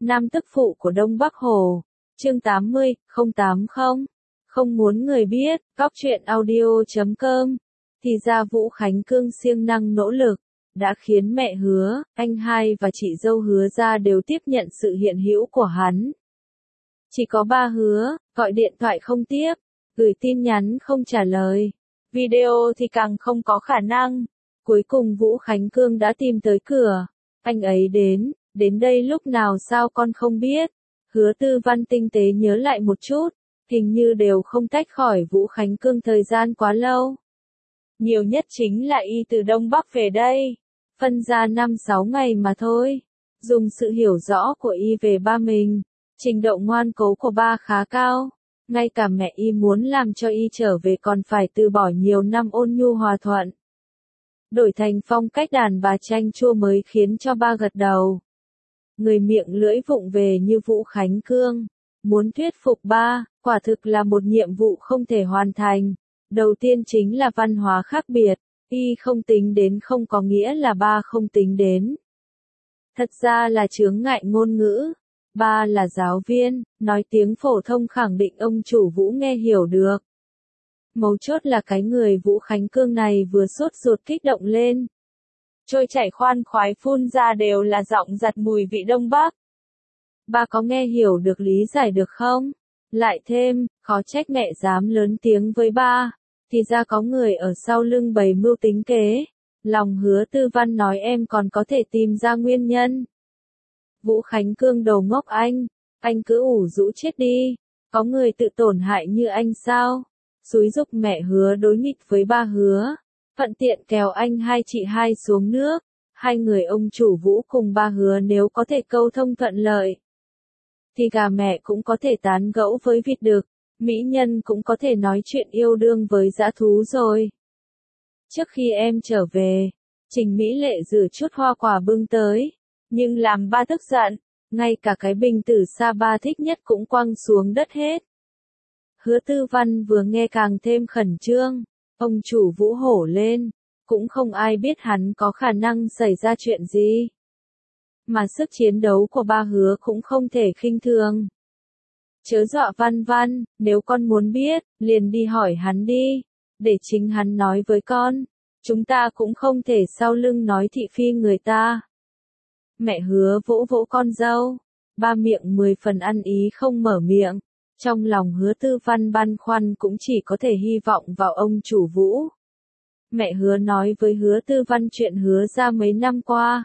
Nam tức phụ của Đông Bắc Hồ. Chương 80, 080. Không muốn người biết, Cóc truyện audio.com. Thì ra Vũ Khánh Cương siêng năng nỗ lực, đã khiến mẹ Hứa, anh hai và chị dâu Hứa ra đều tiếp nhận sự hiện hữu của hắn. Chỉ có ba Hứa, gọi điện thoại không tiếp, gửi tin nhắn không trả lời, video thì càng không có khả năng. Cuối cùng Vũ Khánh Cương đã tìm tới cửa. Anh ấy đến đây lúc nào sao con không biết. Hứa Tư Văn tinh tế nhớ lại một chút, hình như đều không tách khỏi Vũ Khánh Cương thời gian quá lâu. Nhiều nhất chính là y từ Đông Bắc về đây, phân ra 5-6 ngày mà thôi. Dùng sự hiểu rõ của y về ba mình, trình độ ngoan cố của ba khá cao. Ngay cả mẹ y muốn làm cho y trở về còn phải từ bỏ nhiều năm ôn nhu hòa thuận. Đổi thành phong cách đàn bà chanh chua mới khiến cho ba gật đầu. Người miệng lưỡi vụng về như Vũ Khánh Cương, muốn thuyết phục ba, quả thực là một nhiệm vụ không thể hoàn thành. Đầu tiên chính là văn hóa khác biệt, y không tính đến không có nghĩa là ba không tính đến. Thật ra là chướng ngại ngôn ngữ. Ba là giáo viên, nói tiếng phổ thông khẳng định ông chủ Vũ nghe hiểu được. Mấu chốt là cái người Vũ Khánh Cương này vừa sốt ruột kích động lên. Trôi chảy khoan khoái phun ra đều là giọng giặt mùi vị Đông Bắc. Ba có nghe hiểu được lý giải được không? Lại thêm, khó trách mẹ dám lớn tiếng với ba. Thì ra có người ở sau lưng bày mưu tính kế. Lòng Hứa Tư Văn nói em còn có thể tìm ra nguyên nhân. Vũ Khánh Cương đồ ngốc anh cứ ủ rũ chết đi. Có người tự tổn hại như anh sao? Xúi giục mẹ Hứa đối nghịch với ba Hứa. Thuận tiện kéo anh hai chị hai xuống nước. Hai người ông chủ Vũ cùng ba Hứa nếu có thể câu thông thuận lợi, thì gà mẹ cũng có thể tán gẫu với vịt đực, mỹ nhân cũng có thể nói chuyện yêu đương với dã thú rồi. Trước khi em trở về, Trình Mỹ Lệ rửa chút hoa quả bưng tới, nhưng làm ba tức giận, ngay cả cái bình tử sa ba thích nhất cũng quăng xuống đất hết. Hứa Tư Văn vừa nghe càng thêm khẩn trương, ông chủ Vũ hổ lên, cũng không ai biết hắn có khả năng xảy ra chuyện gì. Mà sức chiến đấu của ba Hứa cũng không thể khinh thường. Chớ dọa Văn Văn, nếu con muốn biết, liền đi hỏi hắn đi, để chính hắn nói với con. Chúng ta cũng không thể sau lưng nói thị phi người ta. Mẹ Hứa vỗ vỗ con dâu, ba miệng 10 phần ăn ý không mở miệng. Trong lòng Hứa Tư Văn băn khoăn cũng chỉ có thể hy vọng vào ông chủ Vũ. Mẹ Hứa nói với Hứa Tư Văn chuyện Hứa ra mấy năm qua.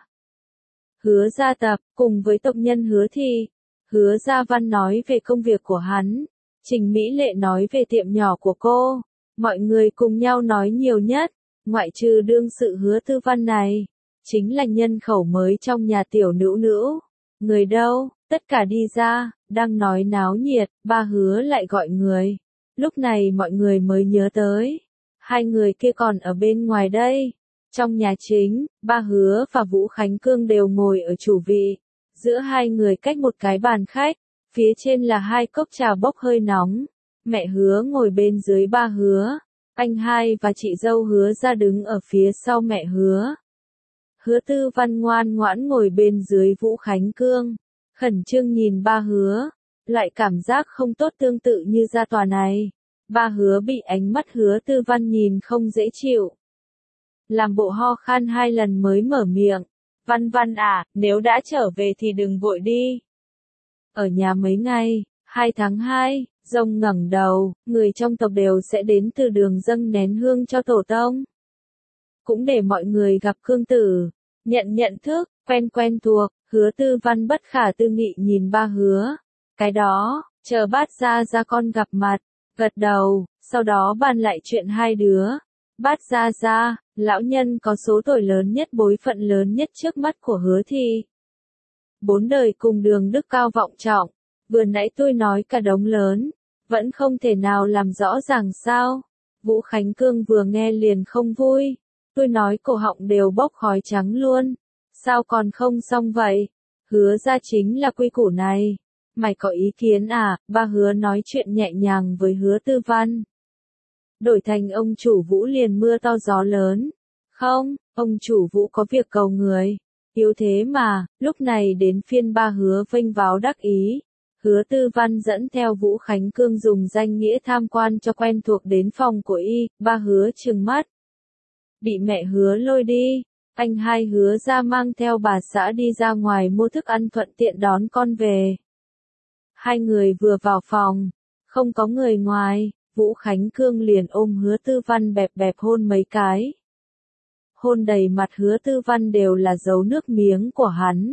Hứa gia tập, cùng với tộc nhân Hứa Thị. Hứa Gia Văn nói về công việc của hắn. Trình Mỹ Lệ nói về tiệm nhỏ của cô. Mọi người cùng nhau nói nhiều nhất, ngoại trừ đương sự Hứa Tư Văn này, chính là nhân khẩu mới trong nhà tiểu nữ nữ. Người đâu, tất cả đi ra, đang nói náo nhiệt, ba Hứa lại gọi người. Lúc này mọi người mới nhớ tới. Hai người kia còn ở bên ngoài đây. Trong nhà chính, ba Hứa và Vũ Khánh Cương đều ngồi ở chủ vị. Giữa hai người cách một cái bàn khách, phía trên là hai cốc trà bốc hơi nóng. Mẹ Hứa ngồi bên dưới ba Hứa. Anh hai và chị dâu Hứa ra đứng ở phía sau mẹ Hứa. Hứa Tư Văn ngoan ngoãn ngồi bên dưới Vũ Khánh Cương, khẩn trương nhìn ba Hứa, lại cảm giác không tốt tương tự như ra tòa này. Ba Hứa bị ánh mắt Hứa Tư Văn nhìn không dễ chịu. Làm bộ ho khan 2 lần mới mở miệng. Văn Văn à, nếu đã trở về thì đừng vội đi. Ở nhà mấy ngày, 2 tháng 2, rồng ngẩng đầu, người trong tộc đều sẽ đến từ đường dâng nén hương cho tổ tông. Cũng để mọi người gặp Cương tử, nhận thức, quen thuộc. Hứa Tư Văn bất khả tư nghị nhìn ba Hứa. Cái đó, chờ Bát Gia Gia con gặp mặt, gật đầu, sau đó bàn lại chuyện hai đứa. Bát Gia Gia, lão nhân có số tuổi lớn nhất bối phận lớn nhất trước mắt của Hứa Thị. 4 đời cùng đường đức cao vọng trọng, vừa nãy tôi nói cả đống lớn, vẫn không thể nào làm rõ ràng sao. Vũ Khánh Cương vừa nghe liền không vui, tôi nói cổ họng đều bốc khói trắng luôn, sao còn không xong vậy? Hứa ra chính là quy củ này, mày có ý kiến à? Ba Hứa nói chuyện nhẹ nhàng với Hứa Tư Văn. Đổi thành ông chủ Vũ liền mưa to gió lớn. Không, ông chủ Vũ có việc cầu người. Yếu thế mà, lúc này đến phiên ba Hứa vênh váo đắc ý. Hứa Tư Văn dẫn theo Vũ Khánh Cương dùng danh nghĩa tham quan cho quen thuộc đến phòng của y, ba Hứa trừng mắt. Bị mẹ Hứa lôi đi, anh hai Hứa ra mang theo bà xã đi ra ngoài mua thức ăn thuận tiện đón con về. Hai người vừa vào phòng, không có người ngoài, Vũ Khánh Cương liền ôm Hứa Tư Văn bẹp bẹp hôn mấy cái. Hôn đầy mặt Hứa Tư Văn đều là dấu nước miếng của hắn.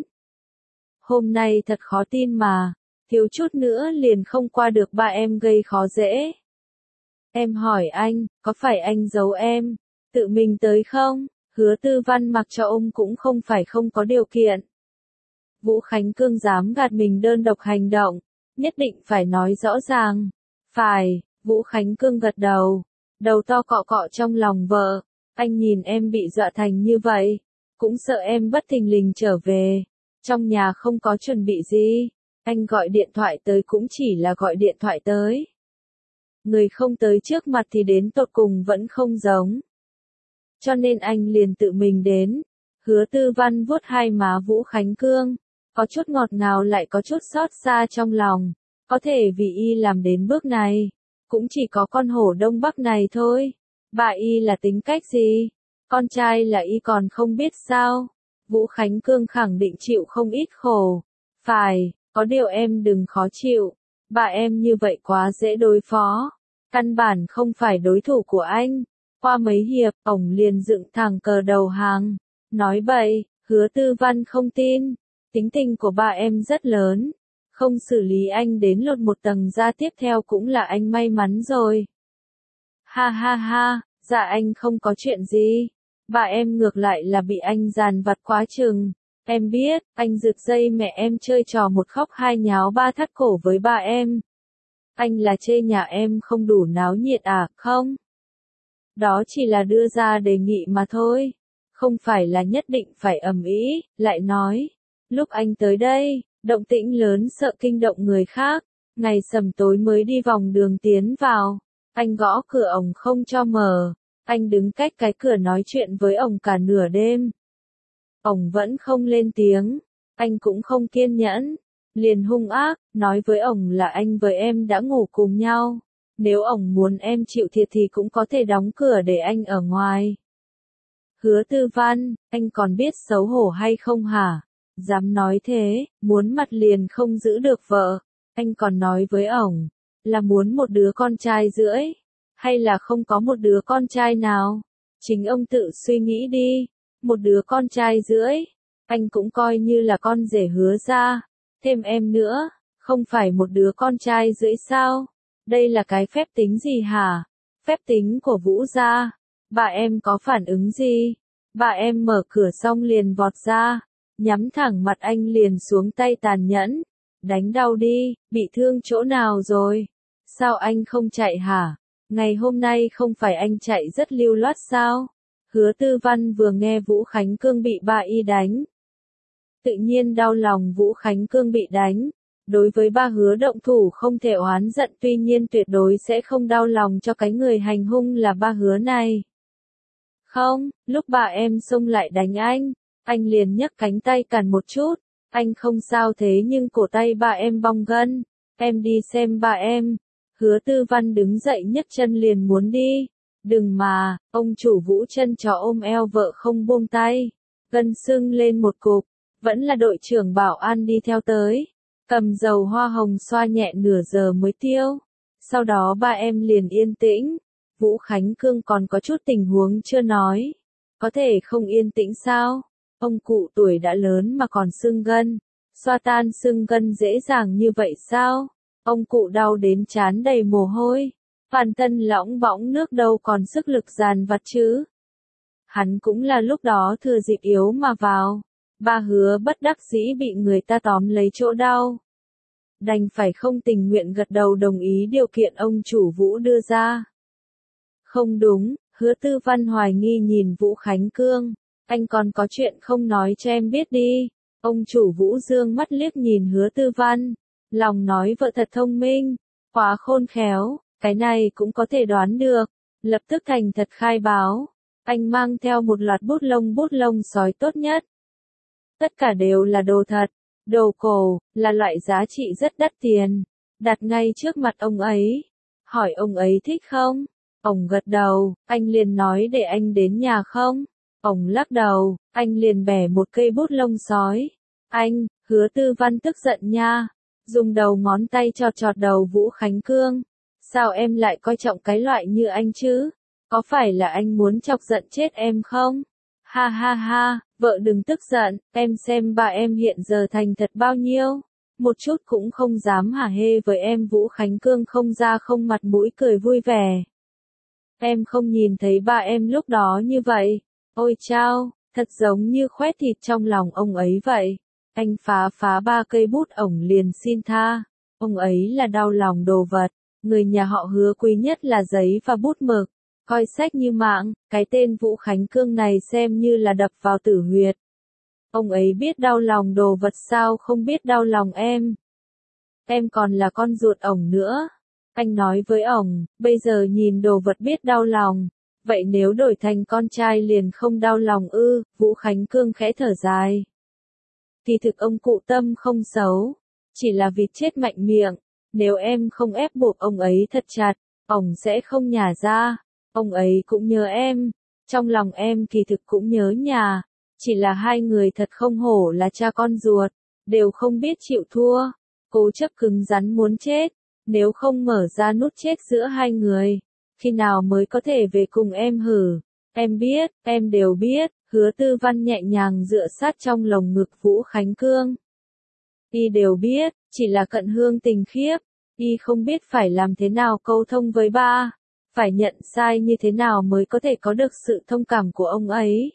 Hôm nay thật khó tin mà, thiếu chút nữa liền không qua được ba em gây khó dễ. Em hỏi anh, có phải anh giấu em, tự mình tới không? Hứa Tư Văn mặc cho ôm cũng không phải không có điều kiện. Vũ Khánh Cương dám gạt mình đơn độc hành động, nhất định phải nói rõ ràng. Phải, Vũ Khánh Cương gật đầu, đầu to cọ cọ trong lòng vợ. Anh nhìn em bị dọa thành như vậy, cũng sợ em bất thình lình trở về. Trong nhà không có chuẩn bị gì, anh gọi điện thoại tới cũng chỉ là gọi điện thoại tới. Người không tới trước mặt thì đến tột cùng vẫn không giống. Cho nên anh liền tự mình đến. Hứa Tư Văn vuốt hai má Vũ Khánh Cương, có chút ngọt ngào lại có chút xót xa trong lòng. Có thể vì y làm đến bước này, cũng chỉ có con hổ Đông Bắc này thôi. Bà y là tính cách gì? Con trai là y còn không biết sao? Vũ Khánh Cương khẳng định chịu không ít khổ. Phải, có điều em đừng khó chịu. Bà em như vậy quá dễ đối phó. Căn bản không phải đối thủ của anh. Qua mấy hiệp, ổng liền dựng thẳng cờ đầu hàng. Nói bậy, Hứa Tư Văn không tin. Tính tình của bà em rất lớn. Không xử lý anh đến lột một tầng da tiếp theo cũng là anh may mắn rồi. Ha ha ha, dạ anh không có chuyện gì. Bà em ngược lại là bị anh dàn vặt quá chừng. Em biết, anh giật dây mẹ em chơi trò một khóc hai nháo ba thắt cổ với bà em. Anh là chê nhà em không đủ náo nhiệt à, không? Đó chỉ là đưa ra đề nghị mà thôi. Không phải là nhất định phải ầm ĩ, lại nói. Lúc anh tới đây, động tĩnh lớn sợ kinh động người khác. Ngày sầm tối mới đi vòng đường tiến vào. Anh gõ cửa ổng không cho mở. Anh đứng cách cái cửa nói chuyện với ổng cả nửa đêm. Ổng vẫn không lên tiếng. Anh cũng không kiên nhẫn. Liền hung ác, nói với ổng là anh với em đã ngủ cùng nhau. Nếu ổng muốn em chịu thiệt thì cũng có thể đóng cửa để anh ở ngoài. Hứa Tư Văn, anh còn biết xấu hổ hay không hả? Dám nói thế, muốn mặt liền không giữ được vợ. Anh còn nói với ổng, là muốn một đứa con trai rưỡi, hay là không có một đứa con trai nào? Chính ông tự suy nghĩ đi, một đứa con trai rưỡi, anh cũng coi như là con rể Hứa ra, thêm em nữa, không phải một đứa con trai rưỡi sao? Đây là cái phép tính gì hả? Phép tính của Vũ gia. Bà em có phản ứng gì? Bà em mở cửa xong liền vọt ra, nhắm thẳng mặt anh liền xuống tay tàn nhẫn. Đánh đau đi, bị thương chỗ nào rồi? Sao anh không chạy hả? Ngày hôm nay không phải anh chạy rất lưu loát sao? Hứa Tư Văn vừa nghe Vũ Khánh Cương bị bà y đánh. Tự nhiên đau lòng Vũ Khánh Cương bị đánh. Đối với ba Hứa động thủ không thể oán giận, tuy nhiên tuyệt đối sẽ không đau lòng cho cái người hành hung là ba Hứa này. Không, lúc bà em xông lại đánh anh liền nhấc cánh tay cản một chút. Anh không sao thế nhưng cổ tay bà em bong gân. Em đi xem bà em. Hứa Tư Văn đứng dậy nhấc chân liền muốn đi. Đừng mà, ông chủ Vũ chân chó ôm eo vợ không buông tay. Gân sưng lên một cục. Vẫn là đội trưởng bảo an đi theo tới. Cầm dầu hoa hồng xoa nhẹ nửa giờ mới tiêu. Sau đó ba em liền yên tĩnh. Vũ Khánh Cương còn có chút tình huống chưa nói. Có thể không yên tĩnh sao? Ông cụ tuổi đã lớn mà còn sưng gân. Xoa tan sưng gân dễ dàng như vậy sao? Ông cụ đau đến trán đầy mồ hôi. Toàn thân lõng bõng nước đâu còn sức lực dàn vặt chứ. Hắn cũng là lúc đó thừa dịp yếu mà vào. Ba Hứa bất đắc dĩ bị người ta tóm lấy chỗ đau. Đành phải không tình nguyện gật đầu đồng ý điều kiện ông chủ Vũ đưa ra. Không đúng, Hứa Tư Văn hoài nghi nhìn Vũ Khánh Cương. Anh còn có chuyện không nói cho em biết đi. Ông chủ Vũ dương mắt liếc nhìn Hứa Tư Văn. Lòng nói vợ thật thông minh, quá khôn khéo, cái này cũng có thể đoán được. Lập tức thành thật khai báo. Anh mang theo một loạt bút lông sói tốt nhất. Tất cả đều là đồ thật, đồ cổ, là loại giá trị rất đắt tiền, đặt ngay trước mặt ông ấy. Hỏi ông ấy thích không? Ông gật đầu, anh liền nói để anh đến nhà không? Ông lắc đầu, anh liền bẻ một cây bút lông sói. Anh, Hứa Tư Văn tức giận nha, dùng đầu ngón tay chọt chọt đầu Vũ Khánh Cương. Sao em lại coi trọng cái loại như anh chứ? Có phải là anh muốn chọc giận chết em không? Ha ha ha, vợ đừng tức giận, em xem bà em hiện giờ thành thật bao nhiêu. Một chút cũng không dám hả hê với em. Vũ Khánh Cương không da không mặt mũi cười vui vẻ. Em không nhìn thấy ba em lúc đó như vậy. Ôi chao, thật giống như khoét thịt trong lòng ông ấy vậy. Anh phá phá ba cây bút ổng liền xin tha. Ông ấy là đau lòng đồ vật. Người nhà họ Hứa quý nhất là giấy và bút mực. Coi sách như mạng, cái tên Vũ Khánh Cương này xem như là đập vào tử huyệt. Ông ấy biết đau lòng đồ vật sao không biết đau lòng em. Em còn là con ruột ổng nữa. Anh nói với ổng, bây giờ nhìn đồ vật biết đau lòng. Vậy nếu đổi thành con trai liền không đau lòng ư? Vũ Khánh Cương khẽ thở dài. Kỳ thực ông cụ tâm không xấu. Chỉ là vịt chết mạnh miệng. Nếu em không ép buộc ông ấy thật chặt, ổng sẽ không nhả ra. Ông ấy cũng nhớ em. Trong lòng em kỳ thực cũng nhớ nhà. Chỉ là hai người thật không hổ là cha con ruột. Đều không biết chịu thua. Cố chấp cứng rắn muốn chết. Nếu không mở ra nút chết giữa hai người, khi nào mới có thể về cùng em hử? Em biết, em đều biết. Hứa Tư Văn nhẹ nhàng dựa sát trong lồng ngực Vũ Khánh Cương. Y đều biết, chỉ là cận hương tình khiếp. Y không biết phải làm thế nào câu thông với ba. Phải nhận sai như thế nào mới có thể có được sự thông cảm của ông ấy.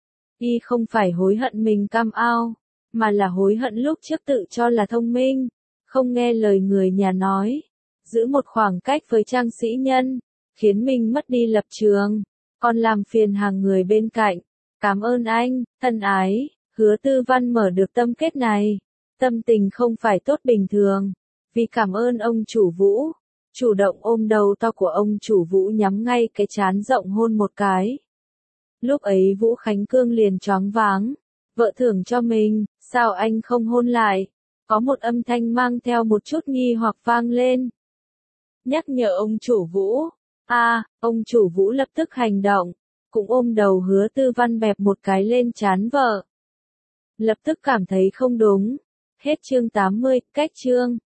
Y không phải hối hận mình cam ao, mà là hối hận lúc trước tự cho là thông minh, không nghe lời người nhà nói, giữ một khoảng cách với Trang Sĩ Nhân, khiến mình mất đi lập trường, còn làm phiền hàng người bên cạnh. Cảm ơn anh, thân ái. Hứa Tư Văn mở được tâm kết này, tâm tình không phải tốt bình thường, vì cảm ơn ông chủ Vũ, chủ động ôm đầu to của ông chủ Vũ nhắm ngay cái trán rộng hôn một cái. Lúc ấy Vũ Khánh Cương liền choáng váng, vợ thưởng cho mình, sao anh không hôn lại? Có một âm thanh mang theo một chút nghi hoặc vang lên. Nhắc nhở ông chủ Vũ. Ông chủ Vũ lập tức hành động, cũng ôm đầu Hứa Tư Văn bẹp một cái lên trán vợ. Lập tức cảm thấy không đúng. Hết chương 80, cách chương.